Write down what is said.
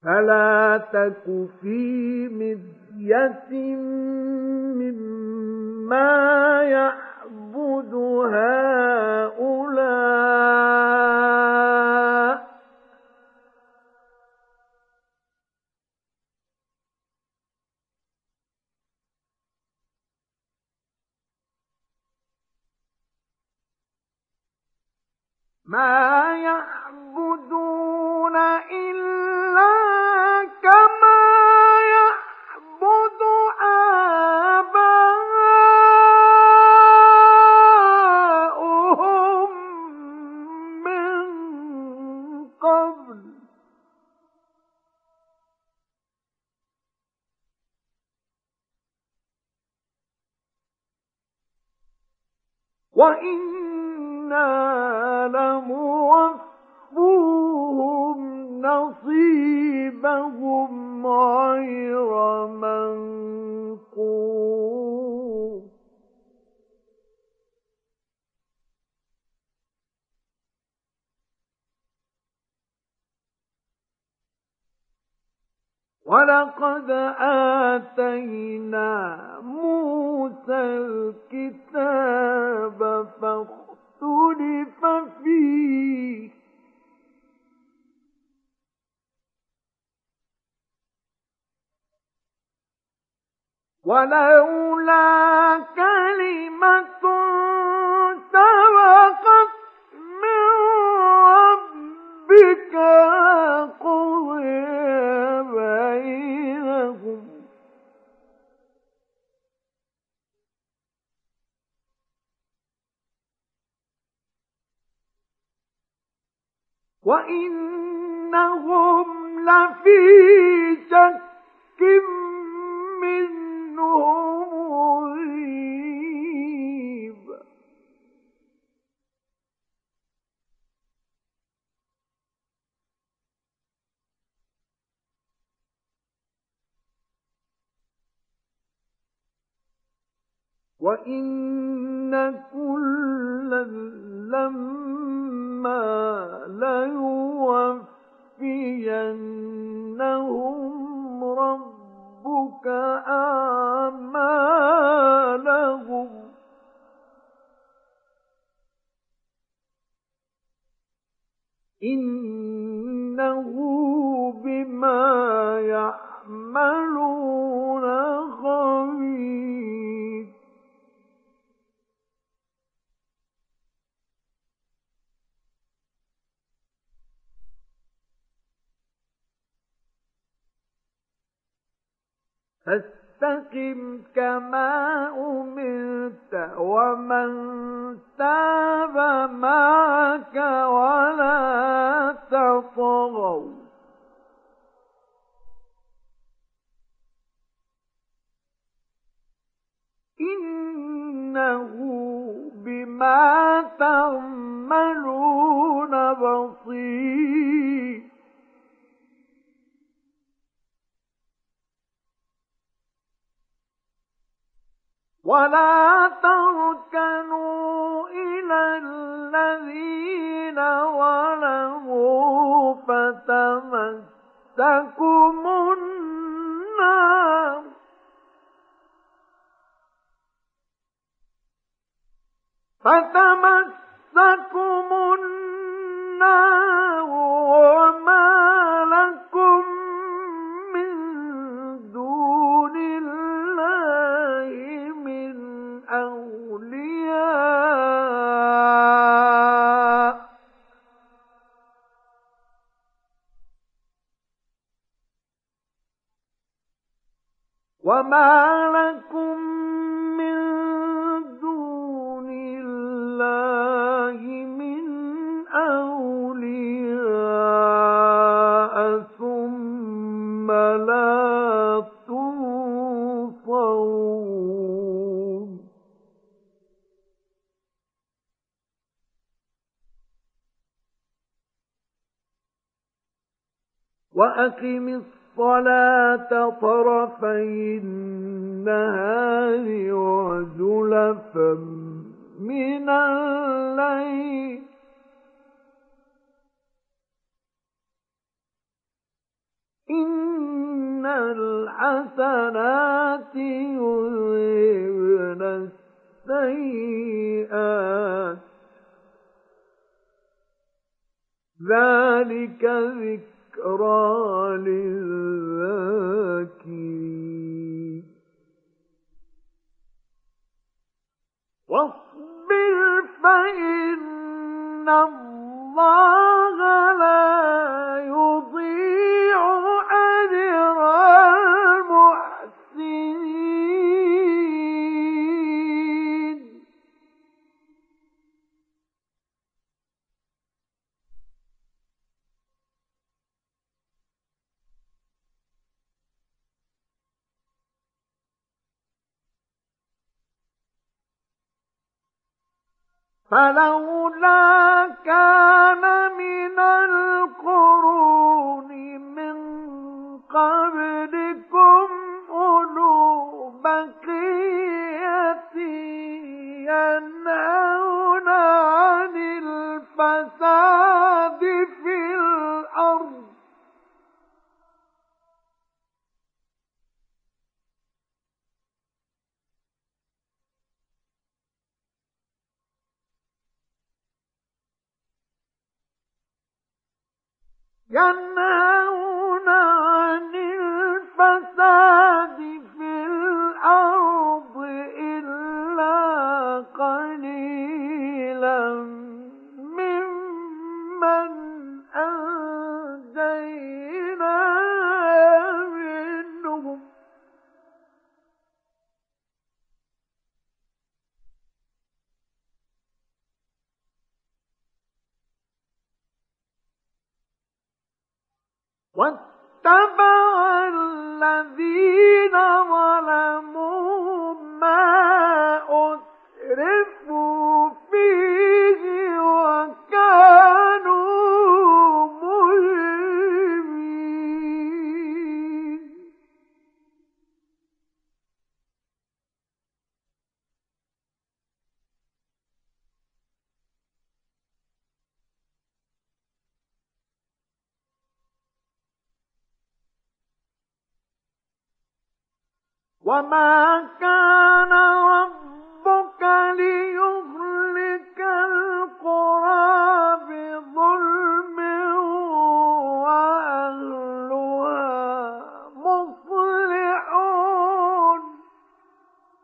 فلا تك في مرية مما يعبد هؤلاء ما يعبدون إلا كما يعبد آباؤهم من قبل وإنا لموفوهم نصيبهم غير منقوص ولقد آتينا موسى الكتاب فاختلف فيه ولولا كلمة سبقت من ربك لقضي بينهم وإنهم لفي شك منه مريب وإن كلا لما ليوفينهم ربك أعمالهم إنه بما يعملون خبير فاستقم كما أمرت ومن تاب معك ولا تطغوا إنه بما تعملون بصير ولا تركنوا إلى الذين ظلموا فتمسكم النار وما لكم من دون الله من أولياء وما لكم من دون الله من أولياء ثم لا تنصرون وأقم الصلاة طرفي النهار وزلفا من الليل إن الحسنات يذهبن السيئات ذلك ذكرى للذاكرين واصبر فإن الله لا يضيع أجر المحسنين فلولا كان من القرون من قبلكم أولو بقية ينهون عن الفساد في الأرض ينهون عن الفساد في الأرض إلا قليلا ممن أنجينا منهم واتبع الذين ظلموا ما أترفوا فيه وكانوا مجرمين وما كان